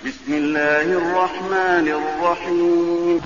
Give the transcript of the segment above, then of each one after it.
بسم الله الرحمن الرحيم.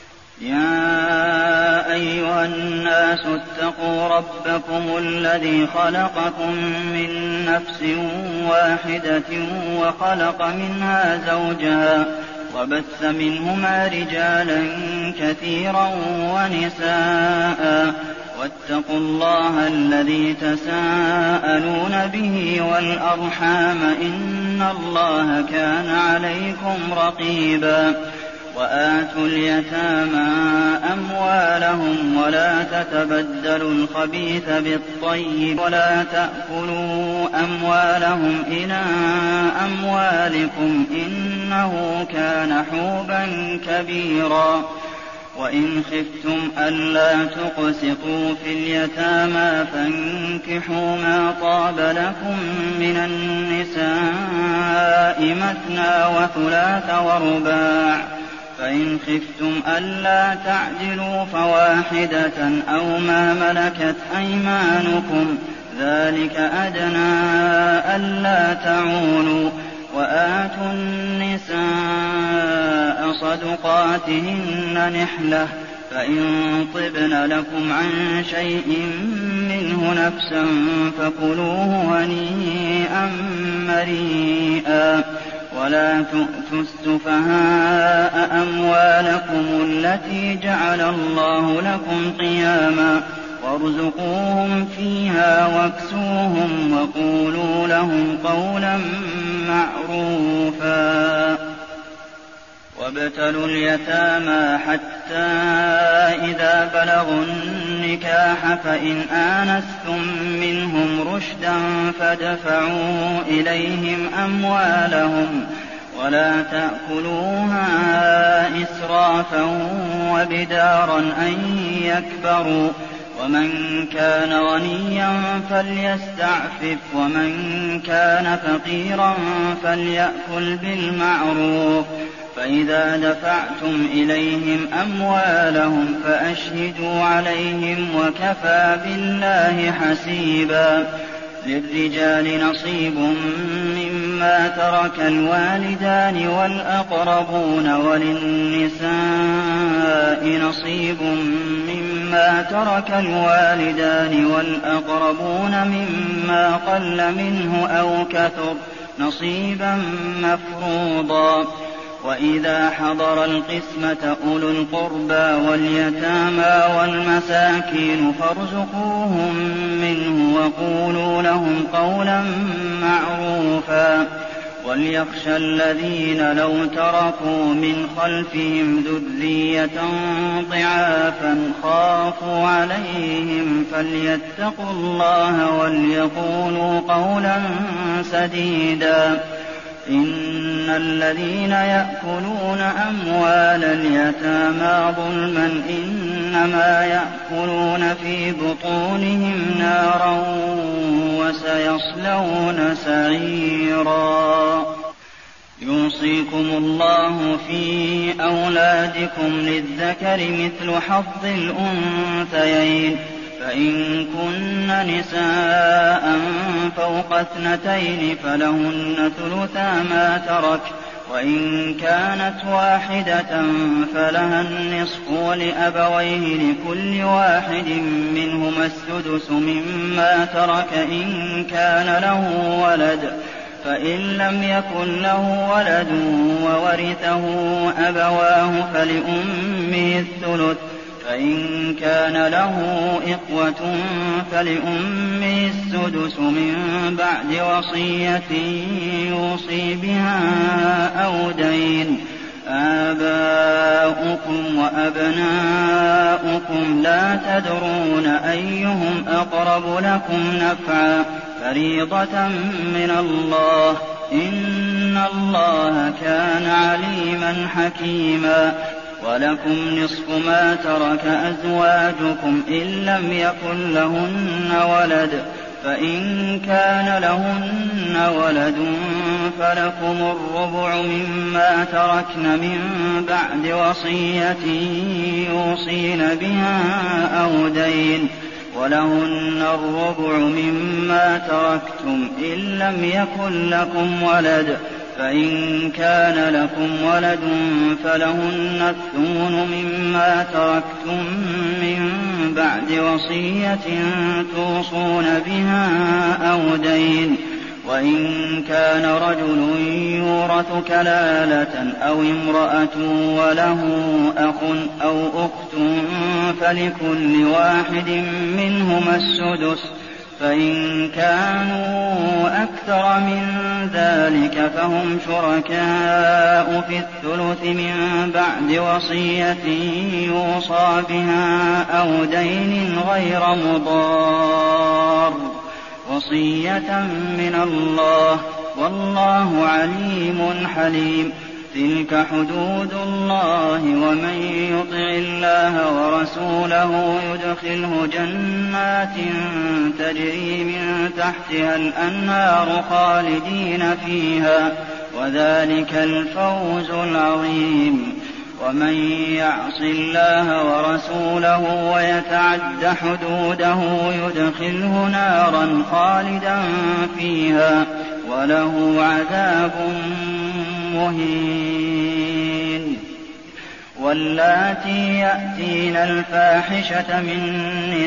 يا أيها الناس اتقوا ربكم الذي خلقكم من نفس واحدة وخلق منها زوجها وبث منهما رجالا كثيرا ونساء واتقوا الله الذي تساءلون به والأرحام إن الله كان عليكم رقيبا. وآتوا اليتامى أموالهم ولا تتبدلوا الخبيث بالطيب ولا تأكلوا أموالهم إلى أموالكم إنه كان حوبا كبيرا. وإن خفتم ألا تقسطوا في اليتامى فانكحوا ما طاب لكم من النساء مثنى وثلاث ورباع، فإن خفتم ألا تعدلوا فواحدة أو ما ملكت أيمانكم ذلك أدنى ألا تعولوا. وآتوا النساء صدقاتهن نحلة، فإن طبن لكم عن شيء منه نفسا فكلوه هنيئا مريئا. ولا تؤتوا السفهاء أموالكم التي جعل الله لكم قياما وارزقوهم فيها واكسوهم وقولوا لهم قولا معروفا. وابتلوا اليتامى حتى إذا بلغوا النكاح فإن آنستم منهم رشدا فادفعوا إليهم أموالهم ولا تأكلوها إسرافا وبدارا أن يكبروا. ومن كان غنيا فليستعفف ومن كان فقيرا فليأكل بالمعروف. فإذا دفعتم إليهم أموالهم فأشهدوا عليهم وكفى بالله حسيبا. للرجال نصيب مما ترك الوالدان والأقربون وللنساء نصيب مما ترك الوالدان والأقربون مما قل منه أو كثر نصيبا مفروضا. وإذا حضر القسمة أولو القربى واليتامى والمساكين فارزقوهم منه وقولوا لهم قولا معروفا. وليخشى الذين لو تركوا من خلفهم ذرية ضعافا خافوا عليهم فليتقوا الله وليقولوا قولا سديدا. إن الذين يأكلون أموال اليتامى ظلما إنما يأكلون في بطونهم نارا وسيصلون سعيرا. يوصيكم الله في أولادكم للذكر مثل حظ الأنثيين، فإن كن نساء فوق 2 فلهن ثلثا ما ترك، وإن كانت واحدة فلها النصف ولأبويه لكل واحد منهما السدس مما ترك إن كان له ولد. فإن لم يكن له ولد وورثه أبواه فلأمه الثلث، فإن كان له إخوة فلأمه السدس من بعد وصية يوصي بها أو دين. آباؤكم وأبناؤكم لا تدرون أيهم أقرب لكم نفعا فريضة من الله إن الله كان عليما حكيما. ولكم نصف ما ترك أزواجكم إن لم يكن لهن ولد، فإن كان لهن ولد فلكم الربع مما تركن من بعد وصية يوصين بها أو دين. ولهن الربع مما تركتم إن لم يكن لكم ولد، فإن كان لكم ولد فلهن الثمن مما تركتم من بعد وصية توصون بها أو دين. وإن كان رجل يورث كلالة أو امرأة وله أخ أو أخت فلكل واحد منهما السدس، فإن كانوا أكثر من ذلك فهم شركاء في الثلث من بعد وصية يوصى بها أو دين غير مضار، وصية من الله، والله عليم حليم. تلك حدود الله، ومن يطع الله ورسوله يدخله جنات تجري من تحتها الأنهار خالدين فيها، وذلك الفوز العظيم. ومن يعص الله ورسوله ويتعد حدوده يدخله نارا خالدا فيها وله عذاب مهين. واللاتي يأتين الفاحشة من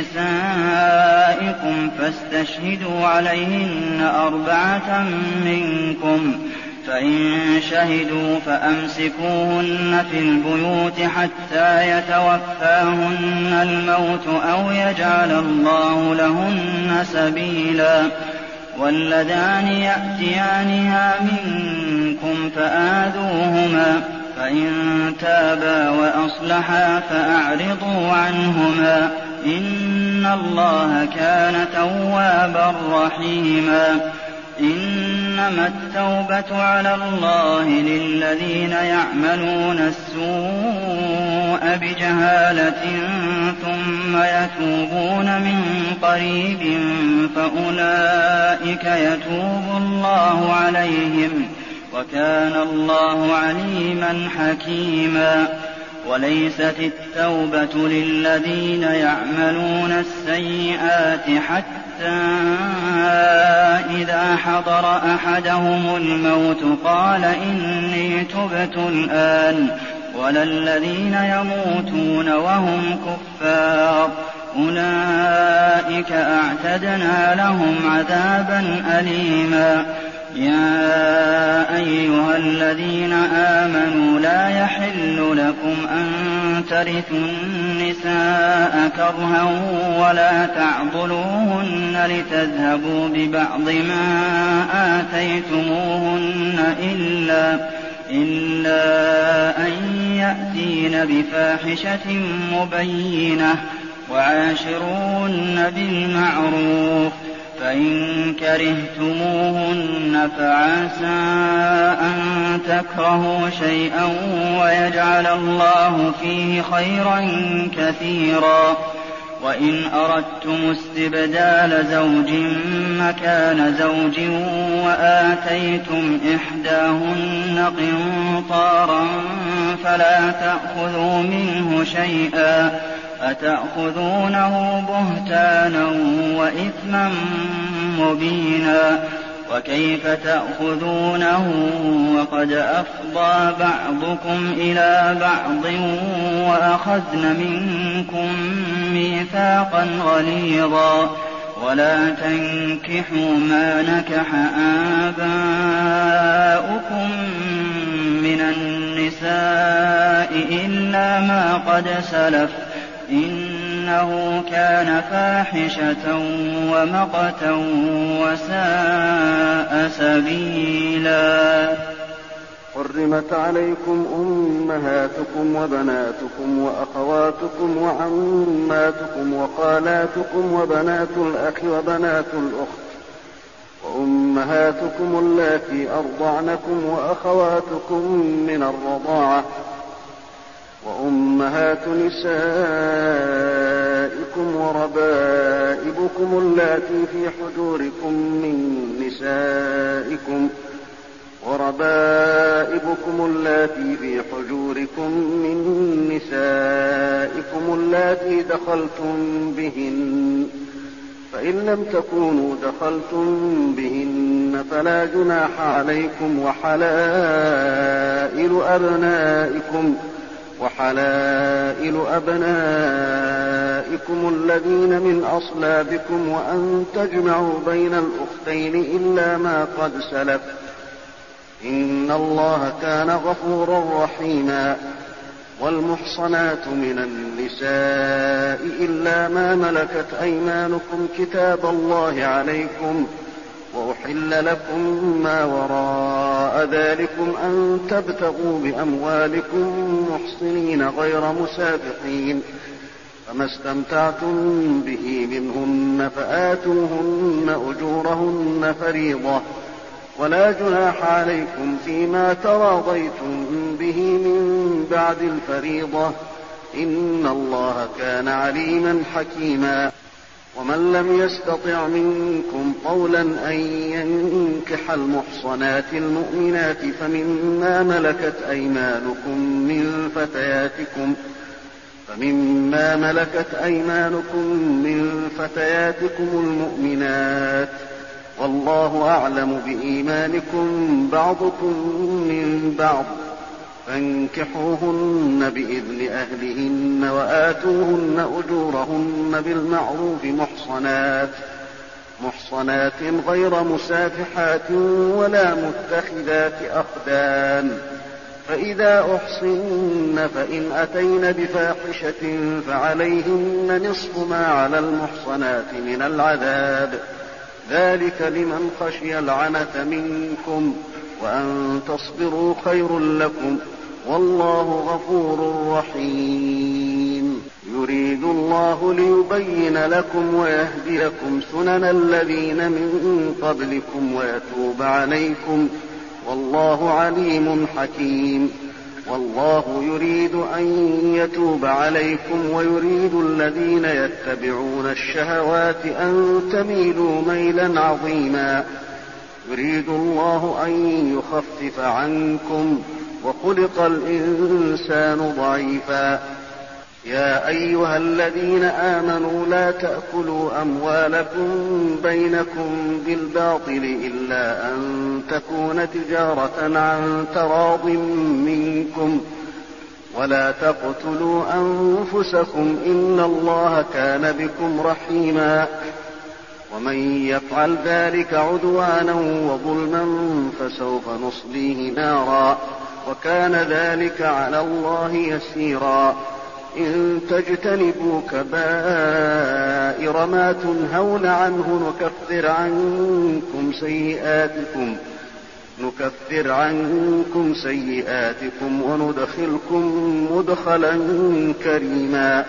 نسائكم فاستشهدوا عليهن 4 منكم، فإن شهدوا فأمسكوهن في البيوت حتى يتوفاهن الموت أو يجعل الله لهن سبيلا. واللذان يأتيانها منكم فآذوهما، فإن تابا وأصلحا فأعرضوا عنهما، إن الله كان توابا رحيما. إنما التوبة على الله للذين يعملون السوء بجهالة ثم يتوبون من قريب فأولئك يتوب الله عليهم، وكان الله عليما حكيما. وليست التوبة للذين يعملون السيئات حتى إذا حضر أحدهم الموت قال إني تبت الآن، ولا الذين يموتون وهم كفار، أولئك أعتدنا لهم عذابا أليما. يا أيها الذين آمنوا لا يحل لكم أن ترثوا النساء كرها ولا تعضلوهن لتذهبوا ببعض ما آتيتموهن إلا أن يأتين بفاحشة مبينة، وعاشروهن بالمعروف، فإن كرهتموهن فعسى أن تكرهوا شيئا ويجعل الله فيه خيرا كثيرا. وإن أردتم استبدال زوج مكان زوج وآتيتم إحداهن قنطارا فلا تأخذوا منه شيئا، أتأخذونه بهتانا وإثما مبينا. وكيف تأخذونه وقد أفضى بعضكم إلى بعض وأخذن منكم ميثاقا غليظا. ولا تنكحوا ما نكح آباؤكم من النساء إلا ما قد سلف، إنه كان فاحشة ومقتا وساء سبيلا. حرمت عليكم أمهاتكم وبناتكم وأخواتكم وعماتكم وخالاتكم وبنات الأخ وبنات الأخت وأمهاتكم اللاتي أرضعنكم وأخواتكم من الرضاعة وأمهات نسائكم وربائبكم اللاتي في حجوركم من نسائكم اللاتي دخلتم بهن، فإن لم تكونوا دخلتم بهن فلا جناح عليكم وحلائل أبنائكم الذين من أصلابكم وأن تجمعوا بين الأختين إلا ما قد سلف إن الله كان غفورا رحيما. والمحصنات من النساء إلا ما ملكت أيمانكم كتاب الله عليكم وأحل لكم ما وراء ذلكم أن تبتغوا بأموالكم محصنين غير مسافحين فما استمتعتم به منهن فآتوهن أجورهن فريضة ولا جناح عليكم فيما تراضيتم به من بعد الفريضة إن الله كان عليما حكيما. ومن لم يستطع منكم طولا أن ينكح المحصنات المؤمنات فمما ملكت أيمانكم من فتياتكم المؤمنات والله أعلم بإيمانكم بعضكم من بعض فانكحوهن بإذن أهلهن وآتوهن أجورهن بالمعروف محصنات غير مسافحات ولا متخذات أخدان فإذا أحصن فإن أتين بفاحشة فعليهن نصف ما على المحصنات من العذاب ذلك لمن خشي العنة منكم وأن تصبروا خير لكم والله غفور رحيم. يريد الله ليبين لكم ويهديكم سنن الذين من قبلكم ويتوب عليكم والله عليم حكيم. والله يريد أن يتوب عليكم ويريد الذين يتبعون الشهوات أن تميلوا ميلا عظيما. يريد الله أن يخفف عنكم وخلق الإنسان ضعيفا. يا أيها الذين آمنوا لا تأكلوا أموالكم بينكم بالباطل إلا أن تكون تجارة عن تراض منكم ولا تقتلوا أنفسكم إن الله كان بكم رحيما. ومن يفعل ذلك عدوانا وظلما فسوف نصليه نارا وكان ذلك على الله يسيرا. إن تجتنبوا كبائر ما تنهون عنه نكفر عنكم سيئاتكم وندخلكم مدخلا كريما.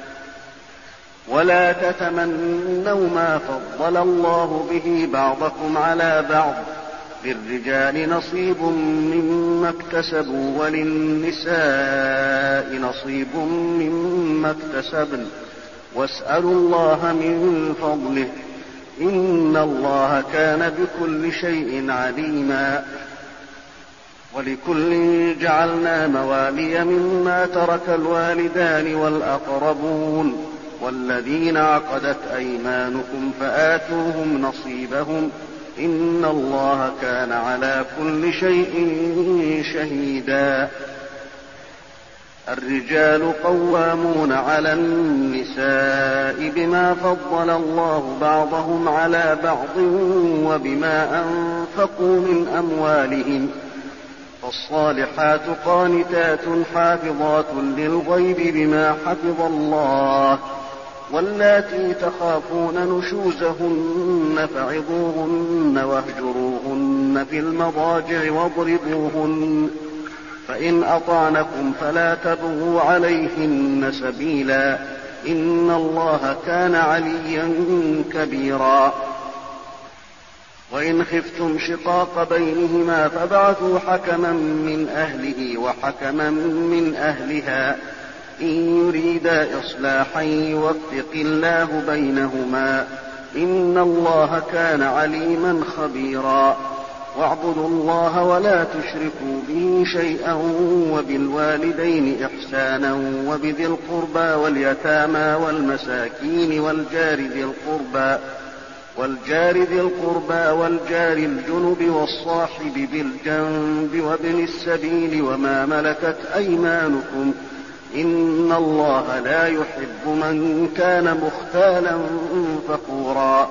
ولا تتمنوا ما فضل الله به بعضكم على بعض للرجال نصيب مما اكتسبوا وللنساء نصيب مما اكتسبن واسألوا الله من فضله إن الله كان بكل شيء عليما. ولكل جعلنا موالي مما ترك الوالدان والأقربون والذين عقدت أيمانكم فآتوهم نصيبهم إن الله كان على كل شيء شهيدا. الرجال قوامون على النساء بما فضل الله بعضهم على بعض وبما أنفقوا من أموالهم فالصالحات قانتات حافظات للغيب بما حفظ الله واللاتي تخافون نشوزهن فعظوهن واهجروهن في المضاجع واضربوهن فإن أطعنكم فلا تبغوا عليهن سبيلا إن الله كان عليا كبيرا. وإن خفتم شقاق بينهما فابعثوا حكما من أهله وحكما من أهلها إن يريدا إصلاحا يوفق الله بينهما إن الله كان عليما خبيرا. واعبدوا الله ولا تشركوا به شيئا وبالوالدين إحسانا وبذي القربى واليتامى والمساكين والجار ذي القربى والجار ذي القربى والجار الجنب والصاحب بالجنب وابن السبيل وما ملكت أيمانكم إن الله لا يحب من كان مختالا فخورا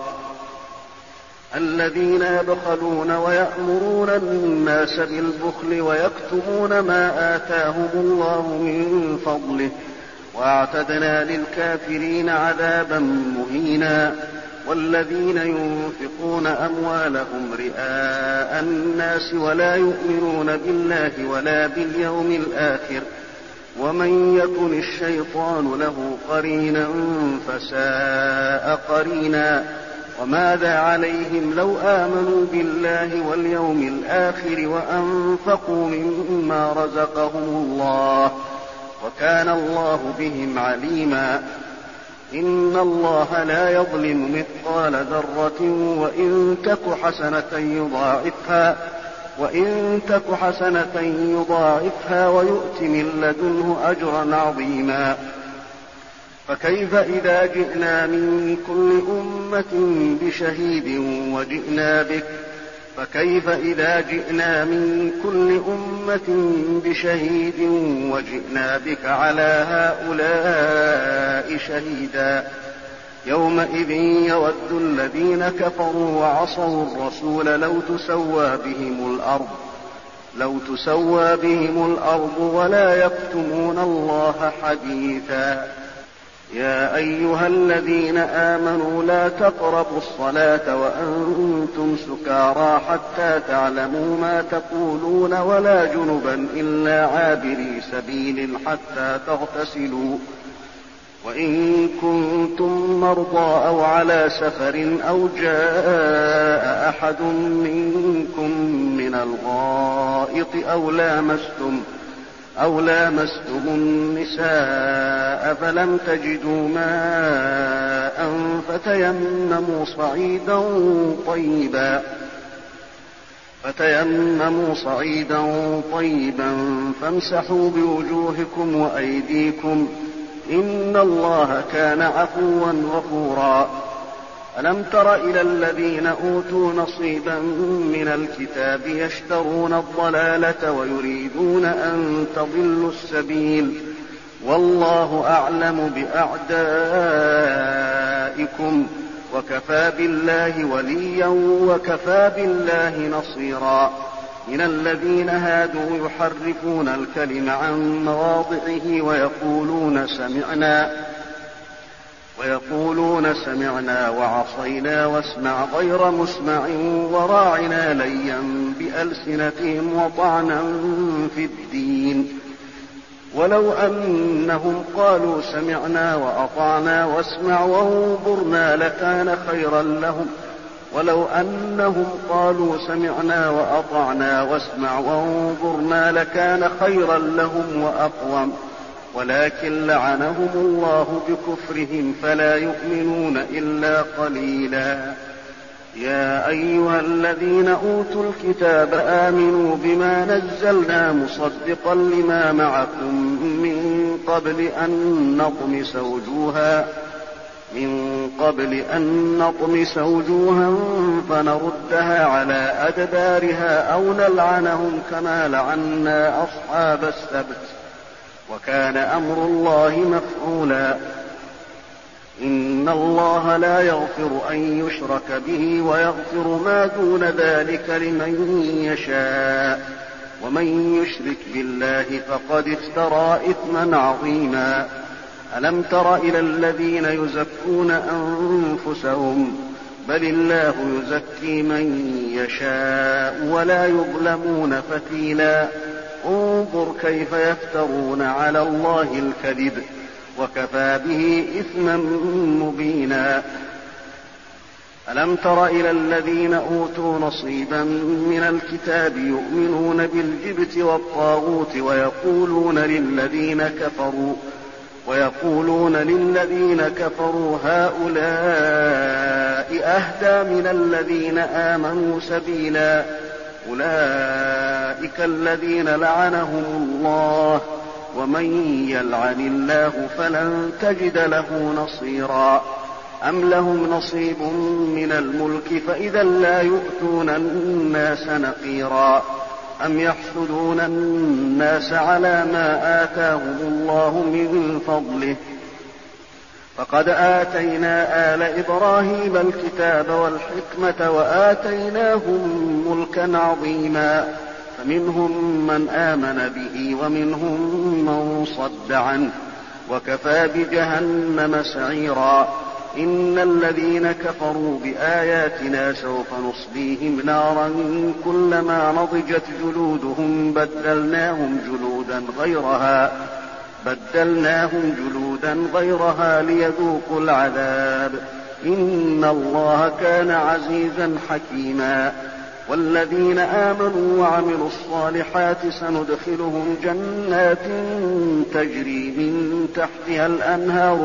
الذين يبخلون ويأمرون الناس بالبخل ويكتمون ما آتاهم الله من فضله وأعتدنا للكافرين عذابا مهينا والذين ينفقون أموالهم رئاء الناس ولا يؤمنون بالله ولا باليوم الآخر ومن يكن الشيطان له قرينا فساء قرينا وماذا عليهم لو آمنوا بالله واليوم الآخر وأنفقوا مما رزقهم الله وكان الله بهم عليما إن الله لا يظلم مثقال ذرة وإن تك حسنة يضاعفها ويؤت من لدنه أجرا عظيما فكيف إذا جئنا من كل أمة بشهيد وجئنا بك على هؤلاء شهيدا يومئذ يود الذين كفروا وعصوا الرسول لو تسوى بهم الأرض ولا يكتمون الله حديثا يا أيها الذين آمنوا لا تقربوا الصلاة وأنتم سكارى حتى تعلموا ما تقولون ولا جنبا إلا عابري سبيل حتى تغتسلوا وإن كنتم مرضى أو على سفر أو جاء أحد منكم من الغائط أو لامستم النساء فلم تجدوا ماء فتيمموا صعيدا طيبا فامسحوا بوجوهكم وأيديكم إن الله كان عفوا غفورا ألم تر إلى الذين أوتوا نصيبا من الكتاب يشترون الضلالة ويريدون أن تضلوا السبيل والله أعلم بأعدائكم وكفى بالله وليا وكفى بالله نصيرا من الذين هادوا يحرفون الكلم عن مواضعه ويقولون سمعنا وعصينا واسمع غير مسمع وراعنا ليا بألسنتهم وطعنا في الدين ولو أنهم قالوا سمعنا وأطعنا واسمع وانظرنا لكان خيرا لهم وأقوم ولكن لعنهم الله بكفرهم فلا يؤمنون إلا قليلا يا أيها الذين أوتوا الكتاب آمنوا بما نزلنا مصدقا لما معكم من قبل أن نطمس وجوها فنردها على أدبارها أو نلعنهم كما لعنا أصحاب السبت وكان أمر الله مفعولا إن الله لا يغفر أن يشرك به ويغفر ما دون ذلك لمن يشاء ومن يشرك بالله فقد افترى إثما عظيما ألم تر إلى الذين يزكون أنفسهم بل الله يزكي من يشاء ولا يظلمون فتيلا انظر كيف يفترون على الله الكذب وكفى به إثما مبينا ألم تر إلى الذين أوتوا نصيبا من الكتاب يؤمنون بالجبت والطاغوت ويقولون للذين كفروا هؤلاء أهدى من الذين آمنوا سبيلا أولئك الذين لعنهم الله ومن يلعن الله فلن تجد له نصيرا أم لهم نصيب من الملك فإذا لا يؤتون الناس نقيرا أم يحسدون الناس على ما آتاهم الله من فضله فقد آتينا آل إبراهيم الكتاب والحكمة وآتيناهم ملكا عظيما فمنهم من آمن به ومنهم من صد عنه وكفى بجهنم سعيرا إن الذين كفروا بآياتنا سوف نصليهم نارا كلما نضجت جلودهم بدلناهم جلودا غيرها ليذوقوا العذاب إن الله كان عزيزا حكيما والذين آمنوا وعملوا الصالحات سندخلهم جنات تجري من تحتها الأنهار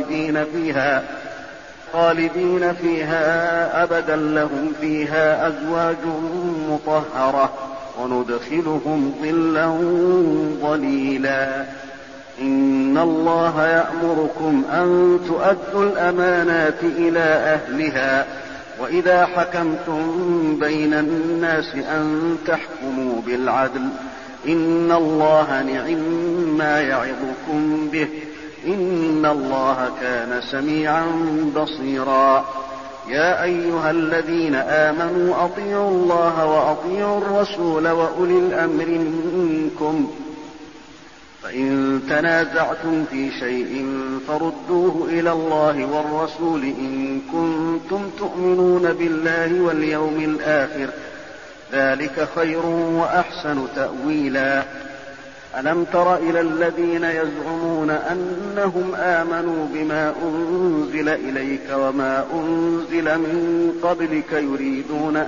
خالدين فيها أبدا لهم فيها أزواج مطهرة وندخلهم ظلا ظليلا إن الله يأمركم أن تؤدوا الأمانات إلى أهلها وإذا حكمتم بين الناس أن تحكموا بالعدل إن الله نعم يعظكم به إن الله كان سميعا بصيرا يا أيها الذين آمنوا أطيعوا الله وأطيعوا الرسول وأولي الأمر منكم فإن تنازعتم في شيء فردوه إلى الله والرسول إن كنتم تؤمنون بالله واليوم الآخر ذلك خير وأحسن تأويلا ألم تر إلى الذين يزعمون أنهم آمنوا بما أنزل إليك وما أنزل من قبلك يريدون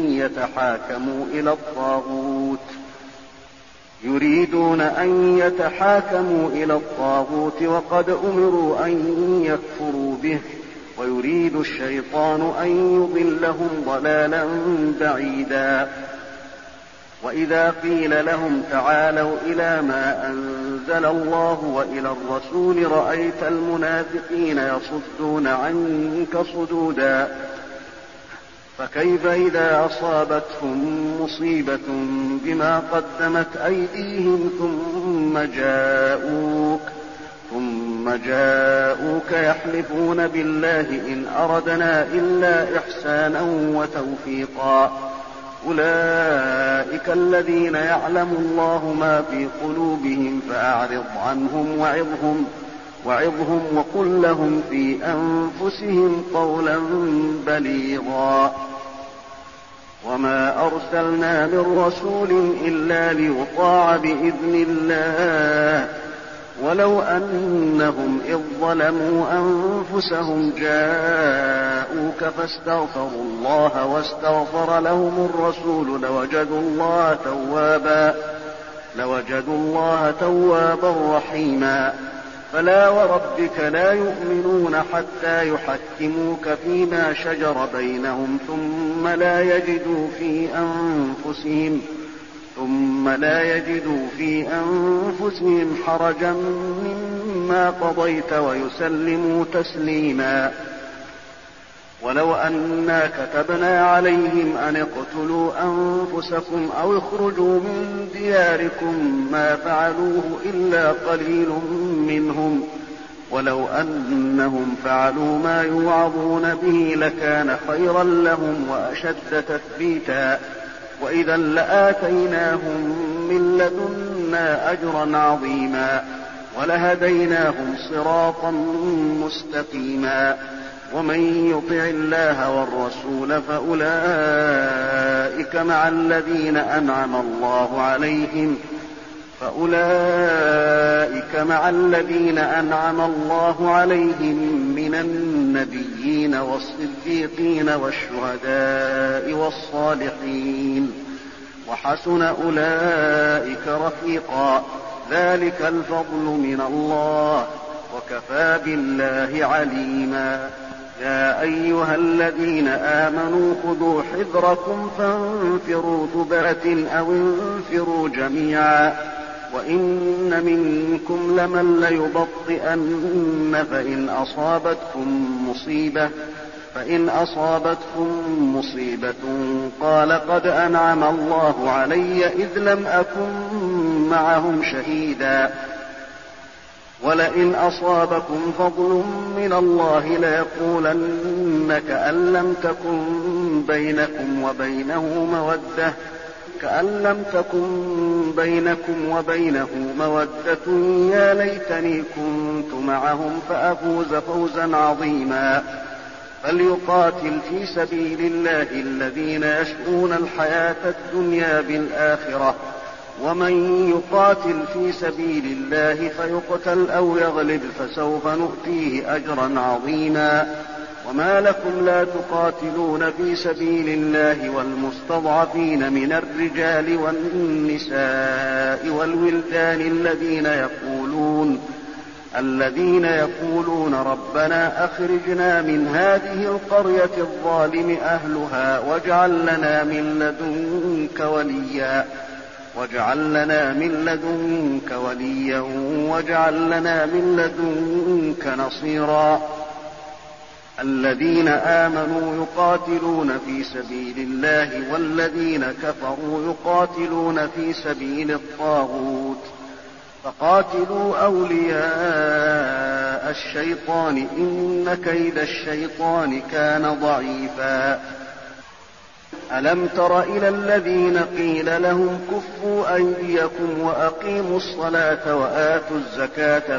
أن يتحاكموا إلى الطاغوت وقد أمروا أن يكفروا به ويريد الشيطان أن يضلهم ضلالا بعيدا وإذا قيل لهم تعالوا إلى ما أنزل الله وإلى الرسول رأيت المنافقين يصدون عنك صدودا فكيف إذا أصابتهم مصيبة بما قدمت أيديهم ثم جاءوك يحلفون بالله إن أردنا إلا إحسانا وتوفيقا أولئك الذين يعلم الله ما في قلوبهم فأعرض عنهم وعظهم وقل لهم في أنفسهم قولا بليغا وما أرسلنا من رسول إلا ليطاع بإذن الله ولو أنهم إذ ظلموا أنفسهم جاءوك فاستغفروا الله واستغفر لهم الرسول لوجدوا الله توابا رحيما فلا وربك لا يؤمنون حتى يحكموك فيما شجر بينهم ثم لا يجدوا في أنفسهم حرجا مما قضيت ويسلموا تسليما ولو أنا كتبنا عليهم أن اقتلوا أنفسكم أو اخرجوا من دياركم ما فعلوه إلا قليل منهم ولو أنهم فعلوا ما يوعظون به لكان خيرا لهم وأشد تثبيتا وإذا لآتيناهم من لدنا أجرا عظيما ولهديناهم صراطا مستقيما ومن يطع الله والرسول فأولئك مع الذين أنعم الله عليهم من النبيين والصديقين والشهداء والصالحين وحسن أولئك رفيقا ذلك الفضل من الله وكفى بالله عليما يا أيها الذين آمنوا خذوا حذركم فانفروا ثبات أو انفروا جميعا وإن منكم لمن ليبطئن فإن أصابتكم مصيبة قال قد أنعم الله علي إذ لم أكن معهم شهيدا ولئن أصابكم فضل من الله ليقولن كأن لم تكن بينكم وبينه مودة يا ليتني كنت معهم فأفوز فوزا عظيما فليقاتل في سبيل الله الذين يشؤون الحياة الدنيا بالآخرة ومن يقاتل في سبيل الله فيقتل أو يغلب فسوف نؤتيه أجرا عظيما وما لكم لا تقاتلون في سبيل الله والمستضعفين من الرجال والنساء والولدان الذين يقولون ربنا أخرجنا من هذه القرية الظالم أهلها واجعل لنا من لدنك وليا واجعل لنا من لدنك نصيرا الذين آمنوا يقاتلون في سبيل الله والذين كفروا يقاتلون في سبيل الطاغوت فقاتلوا أولياء الشيطان إن كيد الشيطان كان ضعيفا ألم تر إلى الذين قيل لهم كفوا أيديكم وأقيموا الصلاة وآتوا الزكاة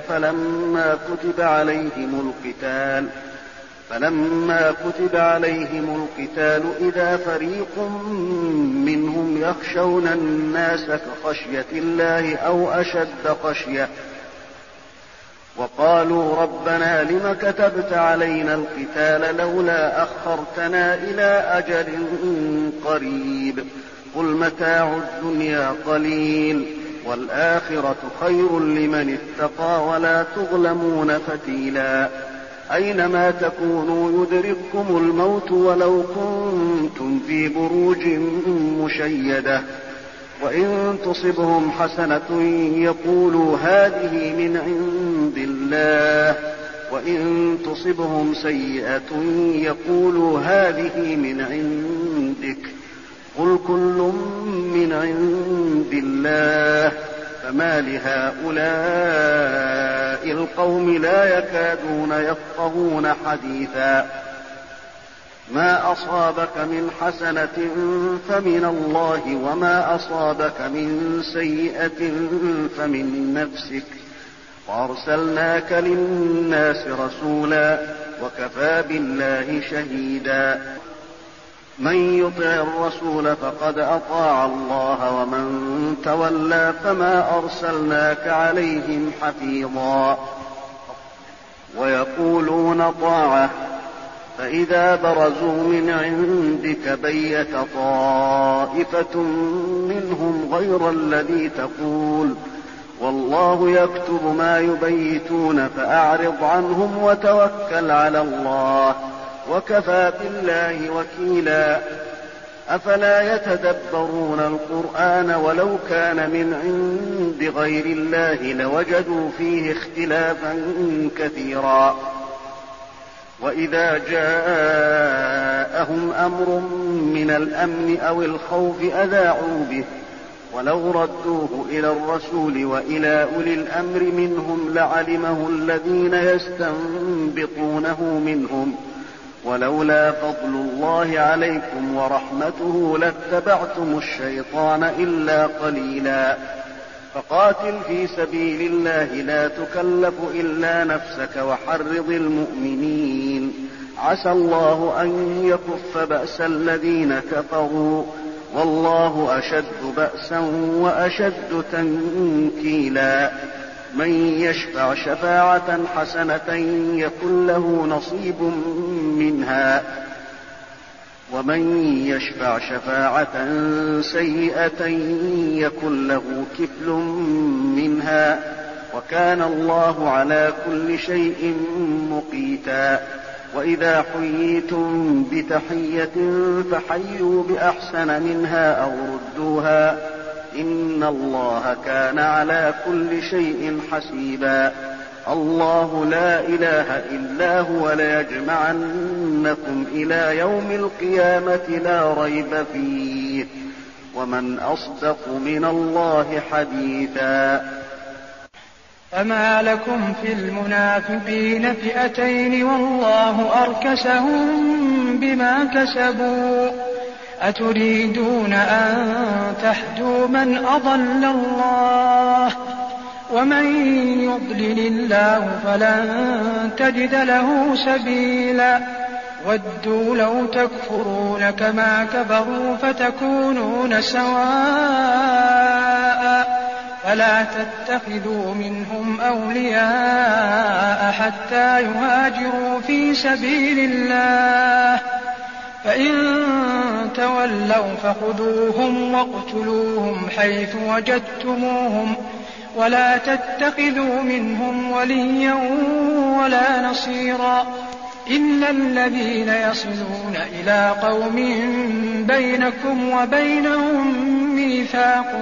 فلما كتب عليهم القتال إذا فريق منهم يخشون الناس كخشية الله أو أشد خشية وقالوا ربنا لم كتبت علينا القتال لولا أخرتنا إلى أجل قريب قل متاع الدنيا قليل والآخرة خير لمن اتقى ولا تظلمون فتيلا أينما تكونوا يدرككم الموت ولو كنتم في بروج مشيدة وإن تصبهم حسنة يقولوا هذه من عند الله وإن تصبهم سيئة يقولوا هذه من عندك قل كل من عند الله فما لهؤلاء القوم لا يكادون يفقهون حديثا ما أصابك من حسنة فمن الله وما أصابك من سيئة فمن نفسك وأرسلناك للناس رسولا وكفى بالله شهيدا من يطع الرسول فقد أطاع الله ومن تولى فما أرسلناك عليهم حفيظا ويقولون طاعة فإذا برزوا من عندك بيت طائفة منهم غير الذي تقول والله يكتب ما يبيتون فأعرض عنهم وتوكل على الله وكفى بالله وكيلا أفلا يتدبرون القرآن ولو كان من عند غير الله لوجدوا فيه اختلافا كثيرا وإذا جاءهم أمر من الأمن أو الخوف أذاعوا به ولو ردوه إلى الرسول وإلى أولي الأمر منهم لعلمه الذين يستنبطونه منهم ولولا فضل الله عليكم ورحمته لاتبعتم الشيطان إلا قليلا فقاتل في سبيل الله لا تكلف إلا نفسك وحرض المؤمنين عسى الله أن يكف بأس الذين كفروا والله أشد بأسا وأشد تنكيلا من يشفع شفاعة حسنة يكن له نصيب منها ومن يشفع شفاعة سيئة يكن له كفل منها وكان الله على كل شيء مقيتا وإذا حييتم بتحية فحيوا بأحسن منها أو ردوها إن الله كان على كل شيء حسيبا. الله لا إله إلا هو ليجمعنكم إلى يوم القيامة لا ريب فيه ومن أصدق من الله حديثا. فما لكم في المنافقين فئتين والله أركسهم بما كسبوا أتريدون أن تهدوا من أضل الله ومن يضلل الله فلن تجد له سبيلا ودوا لو تكفرون كما كفروا فتكونون سواء فلا تتخذوا منهم أولياء حتى يهاجروا في سبيل الله فإن تولوا فخذوهم واقتلوهم حيث وجدتموهم ولا تتخذوا منهم وليا ولا نصيرا إلا الذين يصلون إلى قوم بينكم وبينهم ميثاق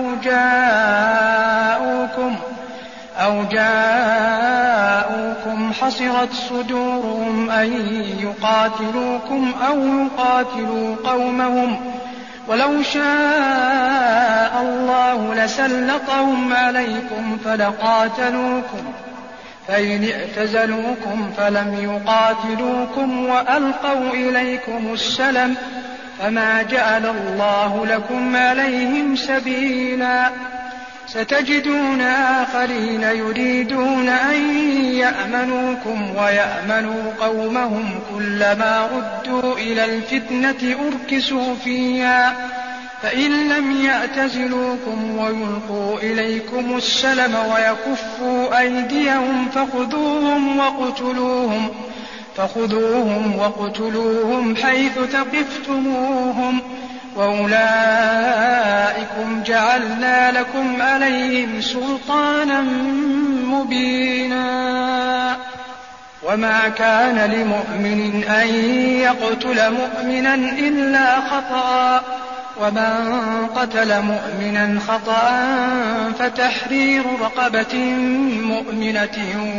أو جاءوكم حصرت صدورهم أن يقاتلوكم أو يقاتلوا قومهم ولو شاء الله لسلطهم عليكم فلقاتلوكم فإن اعتزلوكم فلم يقاتلوكم وألقوا إليكم السلم فما جعل الله لكم عليهم سبيلا ستجدون آخرين يريدون أن يأمنوكم ويأمنوا قومهم كلما ردوا إلى الفتنة أركسوا فيها فإن لم يعتزلوكم ويلقوا إليكم السلم ويكفوا أيديهم فخذوهم وقتلوهم حيث ثقفتموهم وأولئكم جعلنا لكم عليهم سلطانا مبينا وما كان لمؤمن أن يقتل مؤمنا إلا خطأ ومن قتل مؤمنا خطأ فتحرير رقبة مؤمنة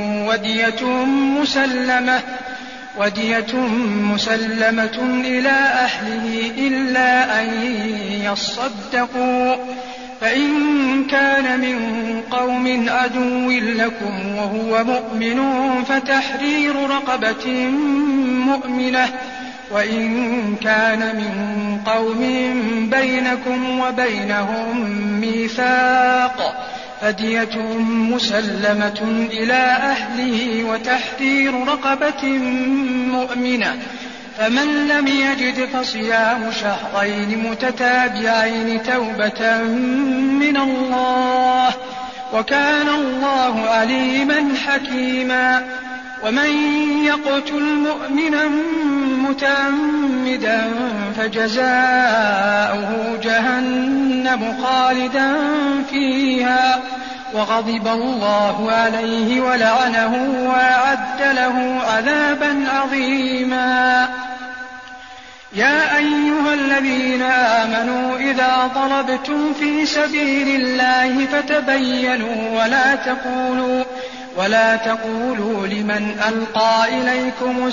ودية مسلمة إلى أهله إلا أن يصدقوا فإن كان من قوم عدو لكم وهو مؤمن فتحرير رقبة مؤمنة وإن كان من قوم بينكم وبينهم ميثاق فدية مسلمة إلى أهله وتحرير رقبة مؤمنة فمن لم يجد فصيام شهرين متتابعين توبة من الله وكان الله عليما حكيما ومن يقتل مؤمنا متعمدا فجزاؤه جهنم خالدا فيها وغضب الله عليه ولعنه وأعد له عذابا عظيما. يا أيها الذين آمنوا إذا ضربتم في سبيل الله فتبينوا ولا تقولوا لمن ألقى إليكم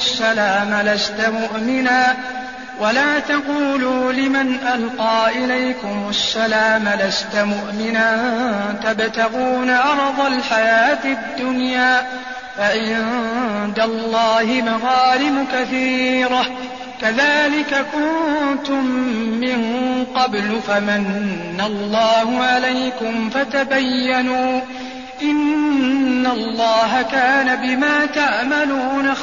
السلام لست مؤمنا تبتغون عرض الحياة الدنيا فعند الله مغانم كثيرة كذلك كنتم من قبل فمن الله عليكم فتبينوا إن الله كان بما تعملون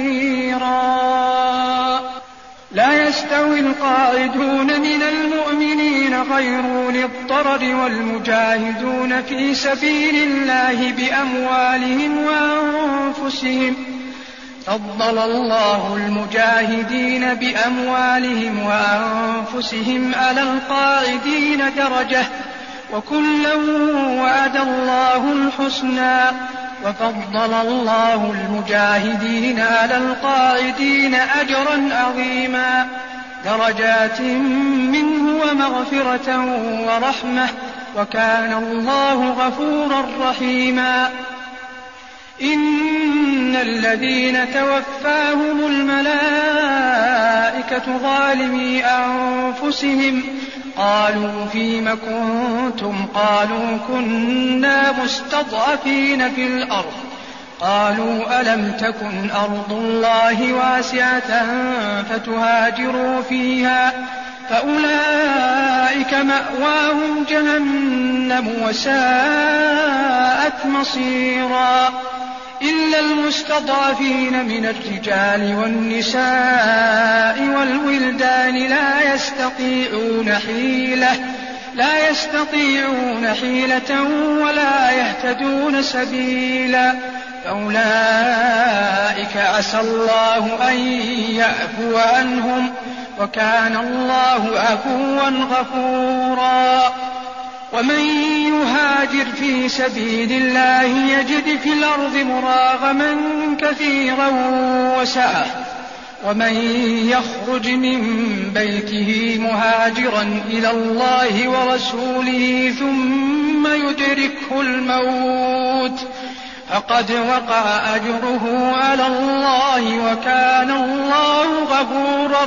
خبيرا. لا يستوي القاعدون من المؤمنين غير أولي الضرر والمجاهدون في سبيل الله بأموالهم وأنفسهم فضل الله المجاهدين بأموالهم وأنفسهم على القاعدين درجة وكلا وعد الله الحسنى وفضل الله المجاهدين على القاعدين أجرا عظيما درجات منه ومغفرة ورحمة وكان الله غفورا رحيما. إن الذين توفاهم الملائكة ظالمي أنفسهم قالوا فيم كنتم؟ قالوا كنا مستضعفين في الأرض. قالوا ألم تكن أرض الله واسعة فتهاجروا فيها؟ فأولئك مأواهم جهنم وساءت مصيرا. إلا المستضعفين من الرجال والنساء والولدان لا يستطيعون حيلة ولا يهتدون سبيلا. فأولئك عسى الله أن يعفو عنهم وكان الله عفوا غفورا. ومن يهاجر في سبيل الله يجد في الأرض مراغما كثيرا وسعة. ومن يخرج من بيته مهاجرا إلى الله ورسوله ثم يدركه الموت فقد وقع أجره على الله وكان الله غفورا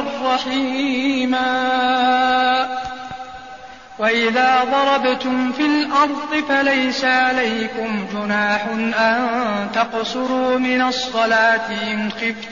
رحيما. وإذا ضربتم في الأرض فليس عليكم جناح أن تقصروا من الصلاة إن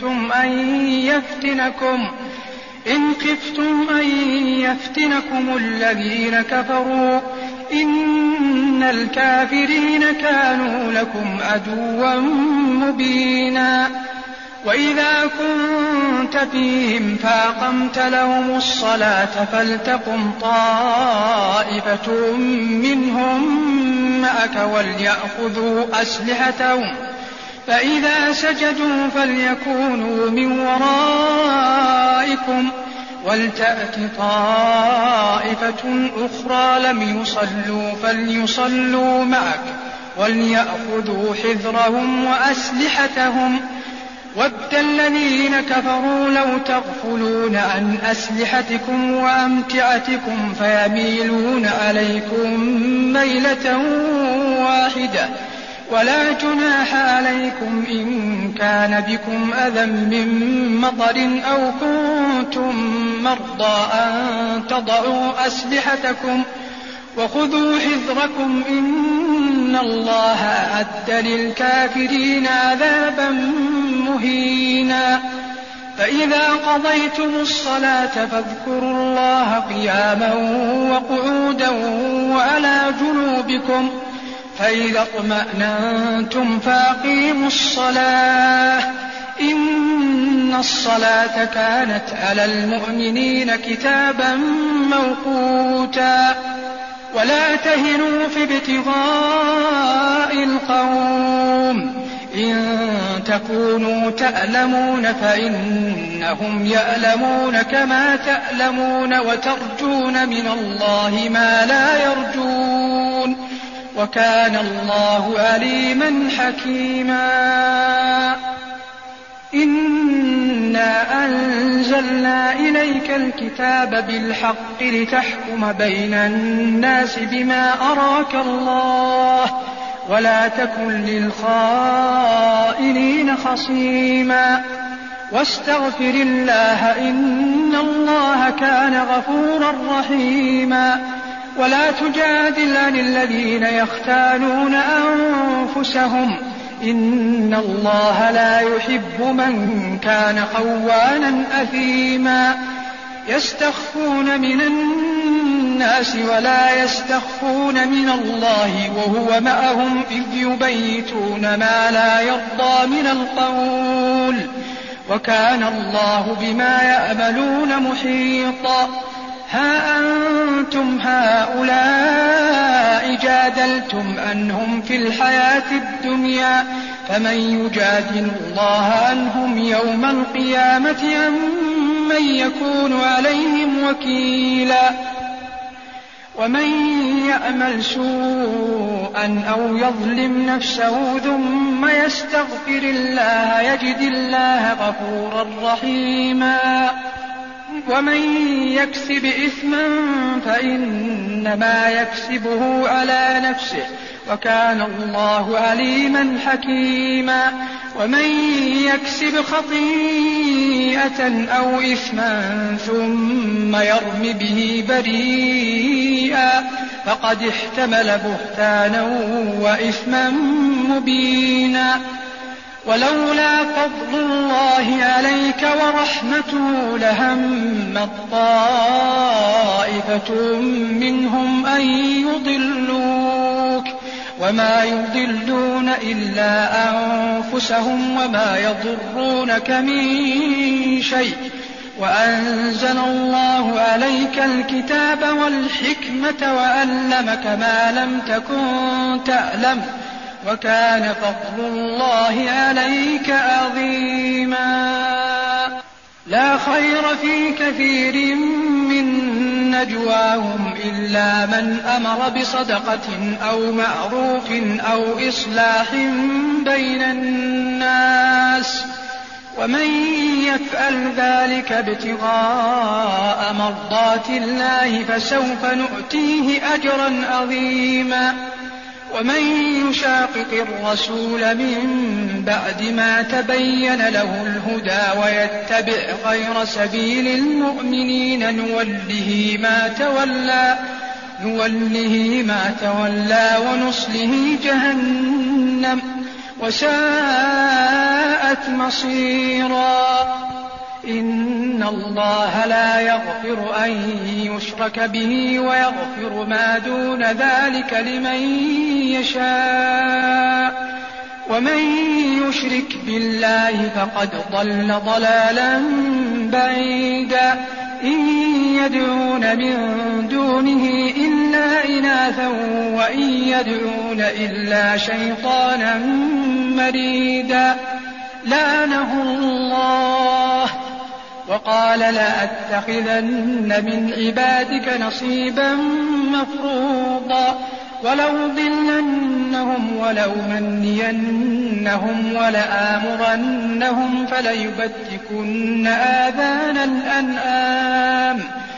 خفتم أن يفتنكم الذين كفروا إن الكافرين كانوا لكم عدوا مبينا. وإذا كنت فيهم فأقمت لهم الصلاة فلتقم طائفة منهم معك وليأخذوا أسلحتهم فإذا سجدوا فليكونوا من ورائكم ولتأت طائفة أخرى لم يصلوا فليصلوا معك وليأخذوا حذرهم وأسلحتهم. وَدَّ الَّذِينَ كَفَرُوا لَوْ تَغْفُلُونَ عَنْ أَسْلِحَتِكُمْ وَأَمْتِعَتِكُمْ فَيَمِيلُونَ عَلَيْكُمْ مَيْلَةً وَاحِدَةً. ولا جناح عليكم إن كان بكم أذى من مطر أو كنتم مرضى أن تضعوا أسلحتكم وخذوا حذركم إن الله أعد للكافرين عذابا مهينا. فإذا قضيتم الصلاة فاذكروا الله قياما وقعودا وعلى جنوبكم فإذا اطمأننتم فأقيموا الصلاة إن الصلاة كانت على المؤمنين كتابا موقوتا. ولا تهنوا في ابتغاء القوم إن تكونوا تألمون فإنهم يألمون كما تألمون وترجون من الله ما لا يرجون وكان الله عليما حكيما. إنا أنزلنا إليك الكتاب بالحق لتحكم بين الناس بما أراك الله ولا تكن للخائنين خصيما واستغفر الله إن الله كان غفورا رحيما. ولا تجادل عن الذين يختانون أنفسهم إن الله لا يحب من كان خوانا أثيما. يستخفون من الناس ولا يستخفون من الله وهو معهم إذ يبيتون ما لا يرضى من القول وكان الله بما يعملون محيطا. ها أنتم هؤلاء جادلتم عنهم في الحياة الدنيا فمن يجادل الله عنهم يوم القيامة أم من يكون عليهم وكيلا. ومن يعمل سوءا أو يظلم نفسه ثم يستغفر الله يجد الله غفورا رحيما. ومن يكسب إثما فإنما يكسبه على نفسه وكان الله عليما حكيما. ومن يكسب خطيئة أو إثما ثم يرم به بريئا فقد احتمل بهتانا وإثما مبينا. ولولا فضل الله عليك ورحمته لهمت طائفة منهم أن يضلوك وما يضلون إلا أنفسهم وما يضرونك من شيء وأنزل الله عليك الكتاب والحكمة وعلمك ما لم تكن تعلم وكان فضل الله عليك عظيما. لا خير في كثير من نجواهم إلا من أمر بصدقة أو معروف أو إصلاح بين الناس ومن يفعل ذلك ابتغاء مرضات الله فسوف نؤتيه أجرا عظيما. ومن يشاقق الرسول من بعد ما تبين له الهدى ويتبع غير سبيل المؤمنين نوله ما تولى ونصله جهنم وساءت مصيرا. إن الله لا يغفر أن يشرك به ويغفر ما دون ذلك لمن يشاء ومن يشرك بالله فقد ضل ضلالا بعيدا. إن يدعون من دونه إلا إناثا وإن يدعون إلا شيطانا مريدا لعنه الله وقال لأتخذن من عبادك نصيبا مفروضا ولأضلنهم ولأمنينهم ولآمرنهم فليبتكن آذان الأنعام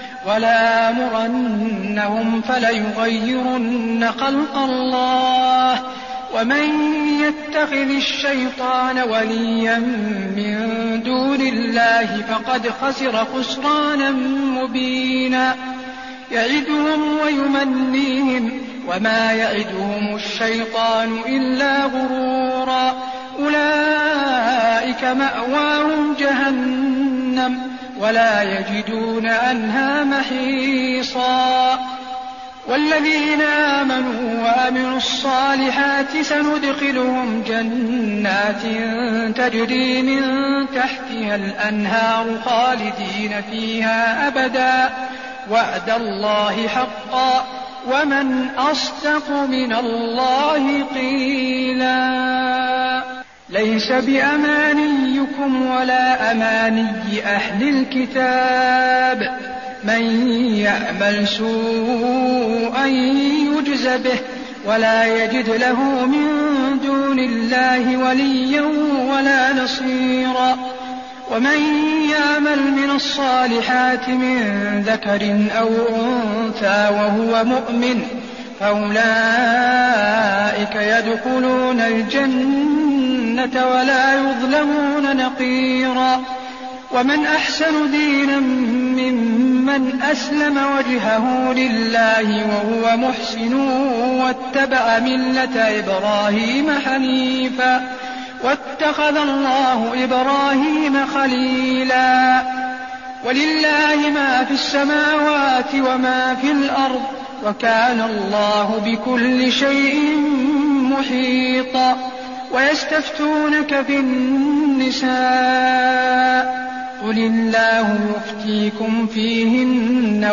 ولآمرنهم فليغيرن خلق الله ومن يتخذ الشيطان وليا من دون الله فقد خسر خسرانا مبينا. يعدهم ويمنيهم وما يعدهم الشيطان إلا غرورا. أولئك مأواهم جهنم ولا يجدون عنها محيصا. والذين آمنوا وعملوا الصالحات سندخلهم جنات تجري من تحتها الأنهار خالدين فيها أبدا وعد الله حقا ومن أصدق من الله قيلا. ليس بأمانيكم ولا أماني أهل الكتاب من يعمل سوءا يجز به ولا يجد له من دون الله وليا ولا نصيرا. ومن يعمل من الصالحات من ذكر أو أنثى وهو مؤمن فأولئك يدخلون الجنة ولا يظلمون نقيرا. ومن أحسن دينا ممن أسلم وجهه لله وهو محسن واتبع ملة إبراهيم حنيفا واتخذ الله إبراهيم خليلا. ولله ما في السماوات وما في الأرض وكان الله بكل شيء محيطا. ويستفتونك في النساء قل الله يفتيكم فيهن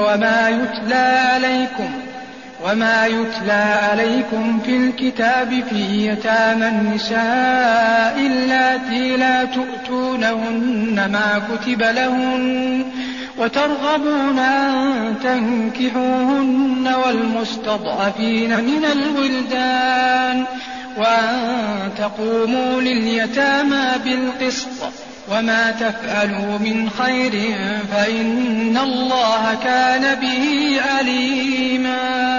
وما يتلى عليكم في الكتاب في يتامى النساء اللاتي لا تؤتونهن ما كتب لهن وترغبون أن تنكحوهن والمستضعفين من الولدان وأن تقوموا لليتامى بالقسط وما تفعلوا من خير فإن الله كان به عليما.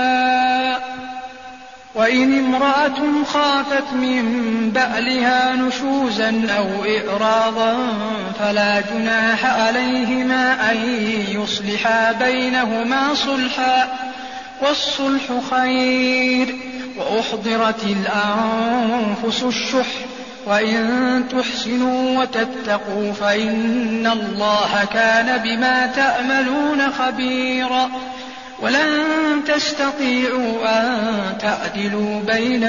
وإن امرأة خافت من بعلها نشوزا أو إعراضا فلا جناح عليهما أن يصلحا بينهما صلحا، والصلح خير. وأحضرت الأنفس الشح، وإن تحسنوا وتتقوا فإن الله كان بما تعملون خبيرا. ولن تستطيعوا أن تعدلوا بين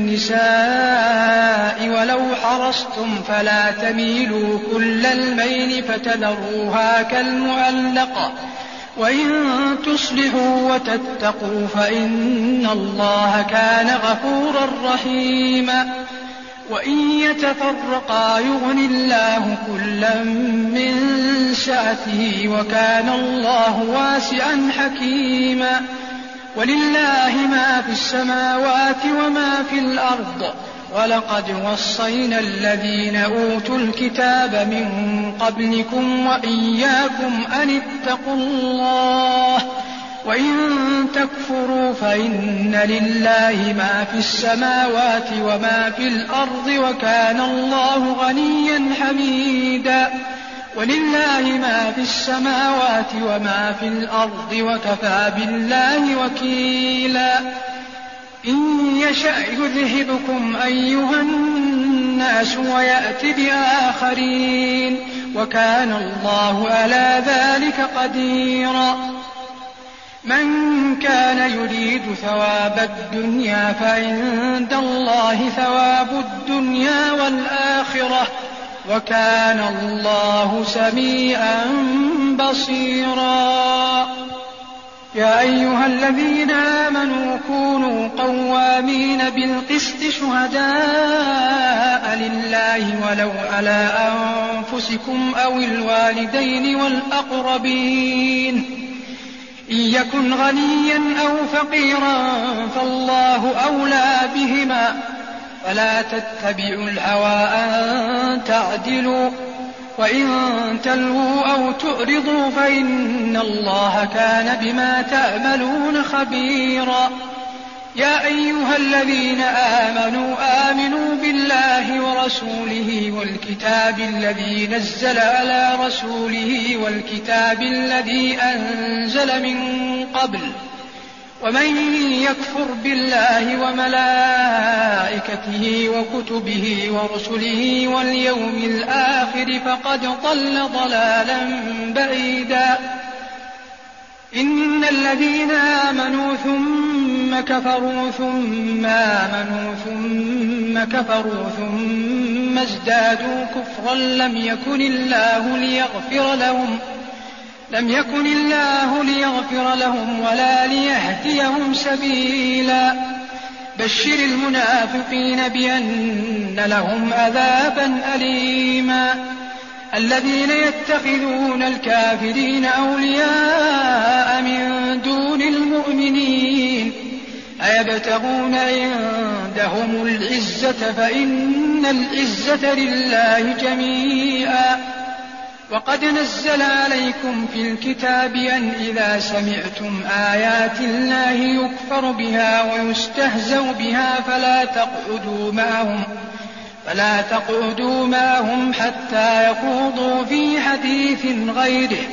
النساء ولو حرصتم، فلا تميلوا كل الميل فتذروها كالمعلقة. وإن تصلحوا وتتقوا فإن الله كان غفورا رحيما. وإن يتفرقا يغن الله كلا من سعته، وكان الله واسعا حكيما. ولله ما في السماوات وما في الأرض، ولقد وصينا الذين أوتوا الكتاب من قبلكم وإياكم أن اتقوا الله. وإن تكفروا فإن لله ما في السماوات وما في الأرض، وكان الله غنيا حميدا. ولله ما في السماوات وما في الأرض، وكفى بالله وكيلا. إن يشأ يذهبكم أيها الناس ويأت بآخرين، وكان الله على ذلك قديرا. من كان يريد ثواب الدنيا فعند الله ثواب الدنيا والآخرة، وكان الله سميعا بصيرا. يا أيها الذين آمنوا كونوا قوامين بالقسط شهداء لله ولو على أنفسكم أو الوالدين والأقربين، إن يكن غنيا أو فقيرا فالله أولى بهما، فلا تتبعوا الهوى أن تعدلوا، وإن تلووا أو تعرضوا فإن الله كان بما تعملون خبيرا. يا أيها الذين آمنوا بالله ورسوله والكتاب الذي نزل على رسوله والكتاب الذي أنزل من قبل، ومن يكفر بالله وملائكته وكتبه ورسله واليوم الآخر فقد ضل ضلالا بعيدا. إن الذين آمنوا ثم كفروا ثم آمنوا ثم كفروا ثم ازدادوا كفرا لم يكن الله ليغفر لهم ولا ليهديهم سبيلا. بشر المنافقين بأن لهم عذابا أليما. الذين يتخذون الكافرين أولياء من دون المؤمنين أيبتغون عندهم العزة فإن العزة لله جميعا. وقد نزل عليكم في الكتاب أن إذا سمعتم آيات الله يكفر بها ويستهزأ بها فلا تقعدوا معهم حتى يخوضوا في حديث غيره،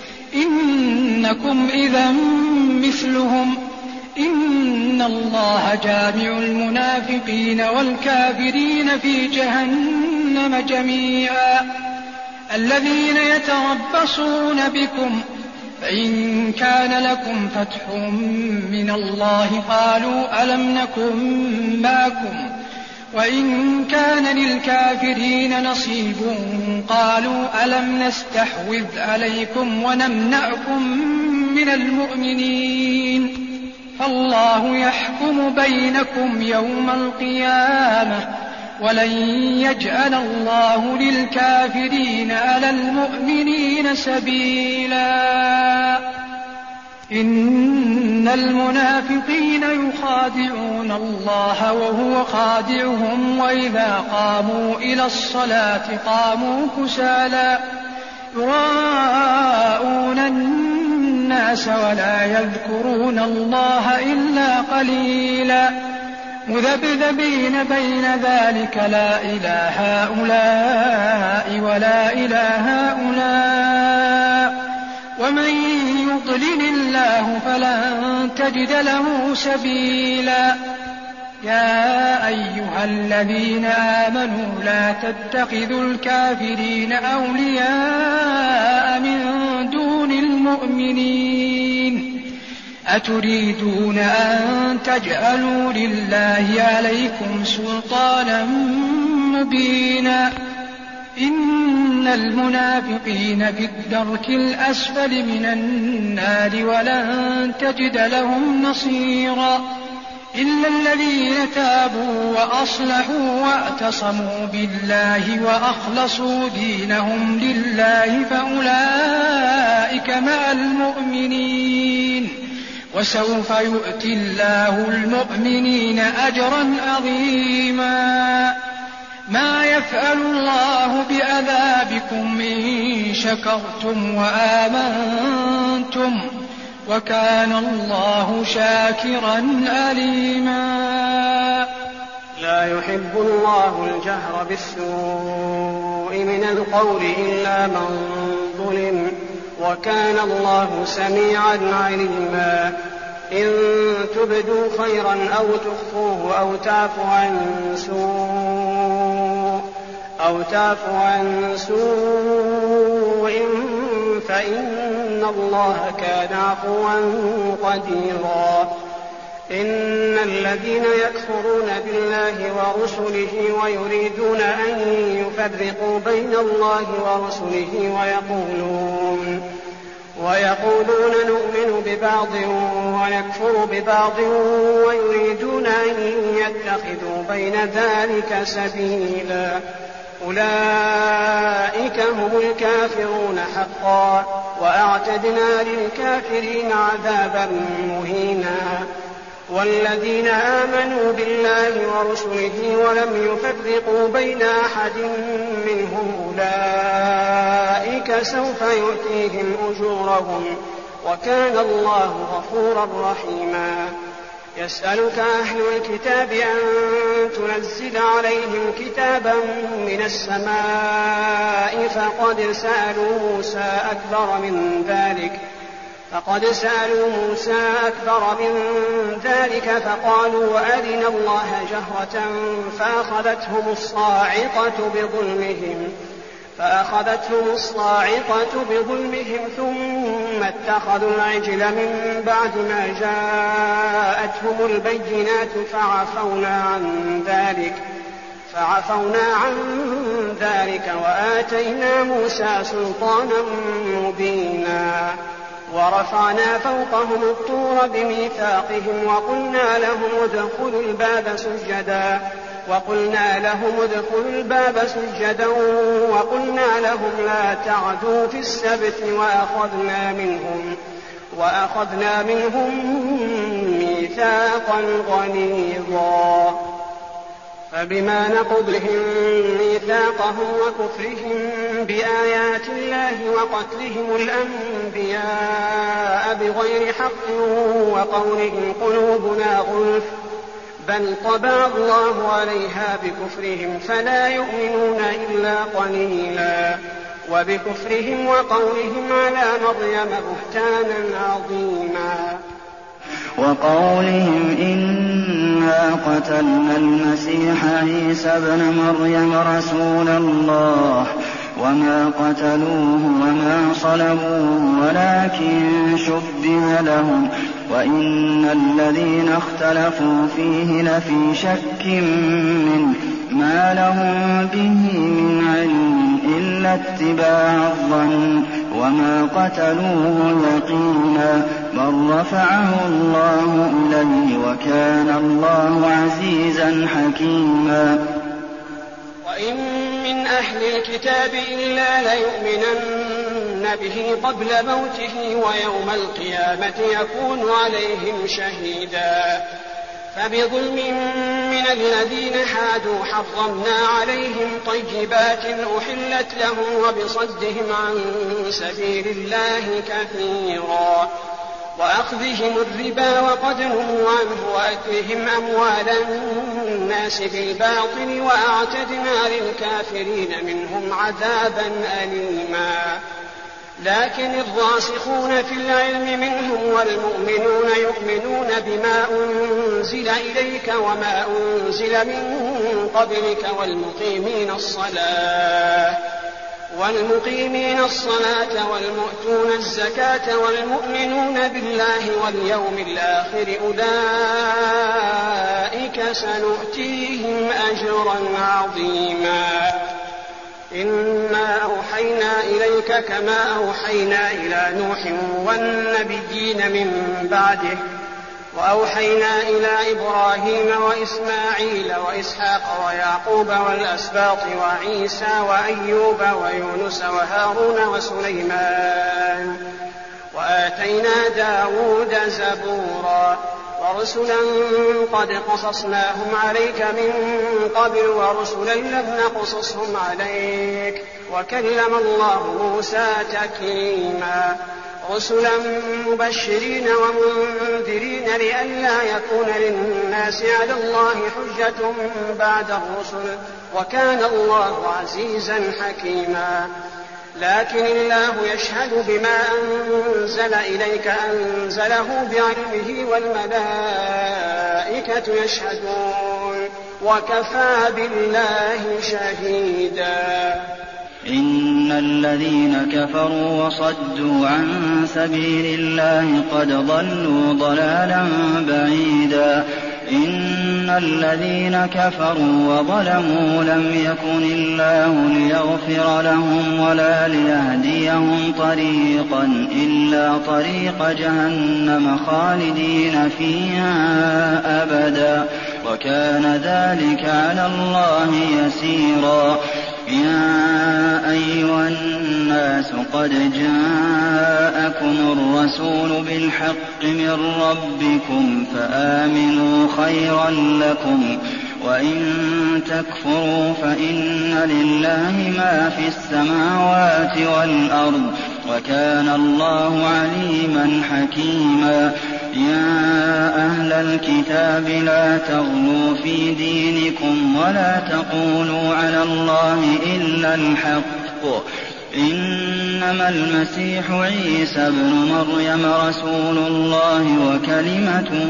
إنكم إذا مثلهم، إن الله جامع المنافقين والكافرين في جهنم جميعا. الذين يتربصون بكم فإن كان لكم فتح من الله قالوا ألم نكن معكم، وإن كان للكافرين نصيب قالوا ألم نستحوذ عليكم ونمنعكم من المؤمنين، فالله يحكم بينكم يوم القيامة ولن يجعل الله للكافرين على المؤمنين سبيلا. إن المنافقين يخادعون الله وهو خادعهم وإذا قاموا إلى الصلاة قاموا كسالى يراءون الناس ولا يذكرون الله إلا قليلا مذبذبين بين ذلك لا إله هؤلاء ولا إله هؤلاء ومن يضلل الله فلن تجد له سبيلا يا أيها الذين آمنوا لا تتخذوا الكافرين أولياء من دون المؤمنين أتريدون أن تجعلوا لله عليكم سلطانا مبينا إن المنافقين في الدرك الأسفل من النار ولن تجد لهم نصيرا إلا الذين تابوا وأصلحوا واعتصموا بالله وأخلصوا دينهم لله فأولئك مع المؤمنين وسوف يؤتي الله المؤمنين أجرا عظيما ما يفعل الله بعذابكم إن شكرتم وآمنتم وكان الله شاكرا عليما لا يحب الله الجهر بالسوء من القول إلا من ظلم وكان الله سميعا عليما إن تبدوا خيرا أو تخفوه أو تعفو عن سوء فإن الله كان عفوا قديرا إن الذين يكفرون بالله ورسله ويريدون أن يفرقوا بين الله ورسله ويقولون نؤمن ببعض ونكفر ببعض ويريدون أن يتخذوا بين ذلك سبيلا أولئك هم الكافرون حقا وأعتدنا للكافرين عذابا مهينا والذين آمنوا بالله ورسله ولم يفرقوا بين أحد منهم أولئك سوف يؤتيهم أجورهم وكان الله غفورا رحيما يسألك أهل الكتاب أن تنزل عليهم كتابا من السماء فقد سألوا موسى أكبر من ذلك فقالوا أرنا الله جهرة فأخذتهم الصاعقة بظلمهم ثم اتخذوا العجل من بعد ما جاءتهم البينات فعفونا عن ذلك وآتينا موسى سلطانا مبينا ورفعنا فوقهم الطور بميثاقهم وقلنا لهم ادخلوا الباب سجدا وقلنا لهم لا تعدوا في السبت وأخذنا منهم ميثاقا غليظا فبما نقضهم ميثاقهم وكفرهم بآيات الله وقتلهم الأنبياء بغير حق وقولهم قلوبنا غلف بل طبع الله عليها بكفرهم فلا يؤمنون إلا قليلا وبكفرهم وقولهم على مريم بهتانا عظيما وقولهم إنا قتلنا المسيح عيسى ابن مريم رسول الله وما قتلوه وما صلبوه ولكن شبه لهم وإن الذين اختلفوا فيه لفي شك منه ما لهم به من علم إلا اتباع الظن وما قتلوه يقينا بل رفعه الله إليه وكان الله عزيزا حكيما. وإن من أهل الكتاب إلا ليؤمنن به قبل موته ويوم القيامة يكون عليهم شهيدا. فبظلم من الذين حادوا حرمنا عليهم طيبات أحلت لهم وبصدهم عن سبيل الله كثيرا وأخذهم الربا وقد نهوا عنه وأكلهم أموال الناس بالباطل وأعتدنا للكافرين منهم عذابا أليما. لكن الراسخون في العلم منهم والمؤمنون يؤمنون بما أنزل إليك وما أنزل من قبلك والمقيمين الصلاة والمؤتون الزكاة والمؤمنون بالله واليوم الآخر أولئك سنؤتيهم أجرا عظيما. إنا أوحينا إليك كما أوحينا إلى نوح والنبيين من بعده وأوحينا إلى إبراهيم وإسماعيل وإسحاق ويعقوب والأسباط وعيسى وأيوب ويونس وهارون وسليمان وآتينا داود زبورا ورسلا قد قصصناهم عليك من قبل ورسلا لم نقصصهم عليك وكلم الله موسى تكليما. رسلا مبشرين ومنذرين لئلا يكون للناس على الله حجة بعد الرسل وكان الله عزيزا حكيما. لكن الله يشهد بما أنزل إليك أنزله بعلمه والملائكة يشهدون وكفى بالله شهيدا. إن الذين كفروا وصدوا عن سبيل الله قد ضلوا ضلالا بعيدا. إن الذين كفروا وظلموا لم يكن الله ليغفر لهم ولا ليهديهم طريقا إلا طريق جهنم خالدين فيها أبدا وكان ذلك على الله يسيرا. يا أيها الناس قد جاءكم الرسول بالحق من ربكم فآمنوا خيرا لكم وإن تكفروا فإن لله ما في السماوات والأرض وكان الله عليما حكيما. يا أهل الكتاب لا تغلوا في دينكم ولا تقولوا على الله إلا الحق. إنما المسيح عيسى ابن مريم رسول الله وكلمته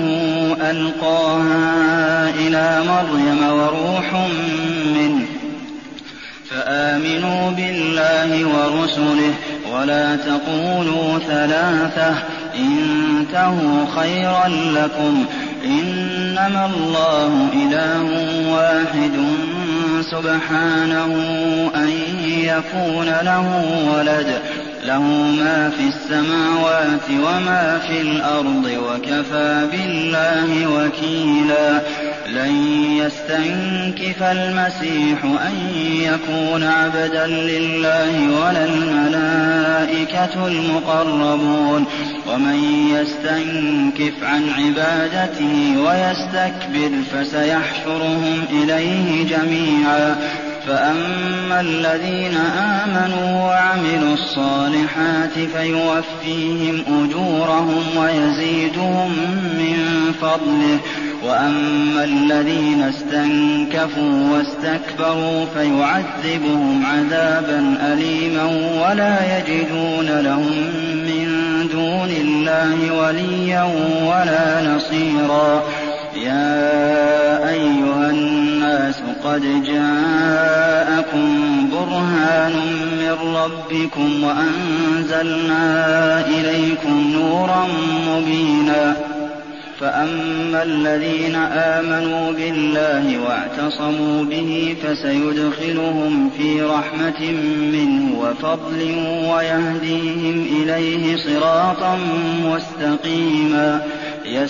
ألقاها إلى مريم وروح منه فآمنوا بالله ورسله ولا تقولوا ثلاثة انتهوا خيرا لكم. إنما الله إله واحد سبحانه أن يكون له ولد له ما في السماوات وما في الأرض وكفى بالله وكيلا. لن يستنكف المسيح أن يكون عبدا لله ولا الملائكة المقربون ومن يستنكف عن عبادته ويستكبر فسيحشرهم إليه جميعا. فأما الذين آمنوا وعملوا الصالحات فيوفيهم أجورهم ويزيدهم من فضله وأما الذين استنكفوا واستكبروا فيعذبهم عذابا أليما ولا يجدون لهم من دون الله وليا ولا نصيرا. يا أيها الناس قد جاءكم برهان من ربكم وأنزلنا إليكم نورا مبينا. فأما الذين آمنوا بالله واعتصموا به فسيدخلهم في رحمة منه وفضل ويهديهم إليه صراطا مستقيما.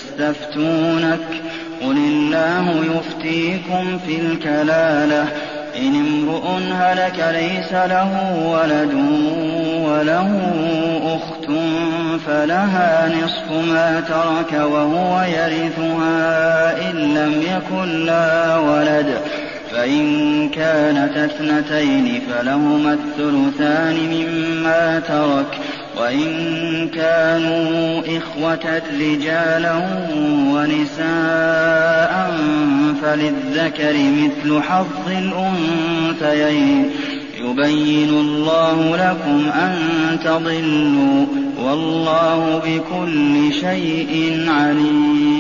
يستفتونك قل الله يفتيكم في الكلالة إن امرؤ هلك ليس له ولد وله أخت فلها نصف ما ترك وهو يرثها إن لم يكن لها ولد، فإن كانت اثنتين فلهما الثلثان مما ترك، وإن كانوا إخوة رجالا ونساء فللذكر مثل حظ الأنثيين، يبين الله لكم أن تضلوا والله بكل شيء عليم.